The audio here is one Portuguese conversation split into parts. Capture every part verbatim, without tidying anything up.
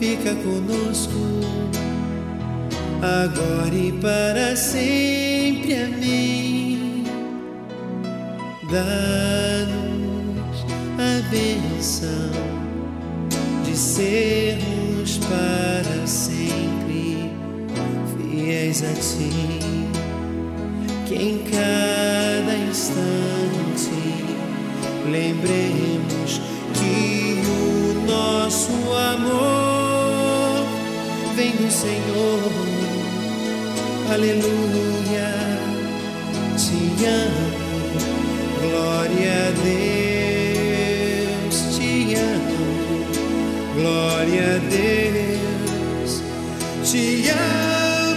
fica conosco, agora e para sempre. Amém. Dá-nos a bênção de sermos para sempre fiéis a Ti, que em cada instante lembremos que o nosso amor vem do Senhor. Aleluia, Te amo, glória a Deus, Te amo, glória a Deus, Te amo.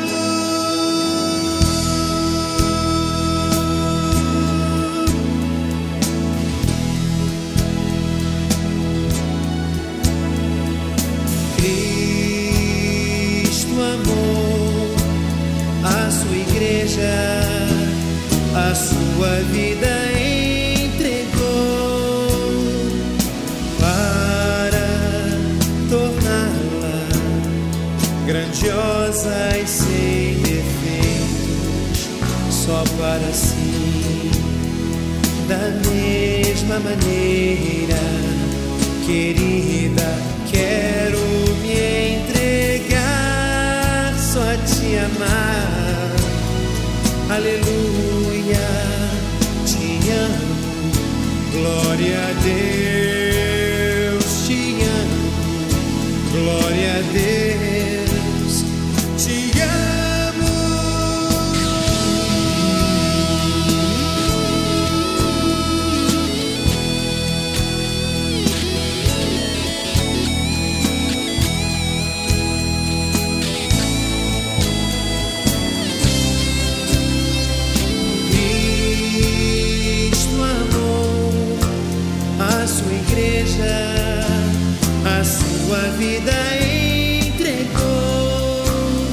A sua vida entregou para torná-la grandiosa e sem defeitos, só para si. Da mesma maneira, querida, quero me entregar, só Te amar. Aleluia, Te amo, glória a Deus, Te amo, glória a Deus, Te amo. A sua vida entregou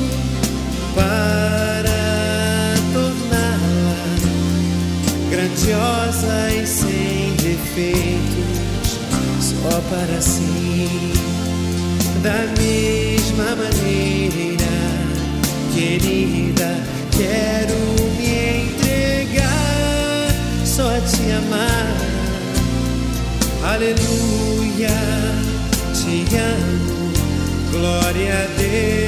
para torná-la grandiosa e sem defeitos, só para si. Da mesma maneira, querida, quero me entregar, só Te amar. Aleluia, Te amo, glória a Deus.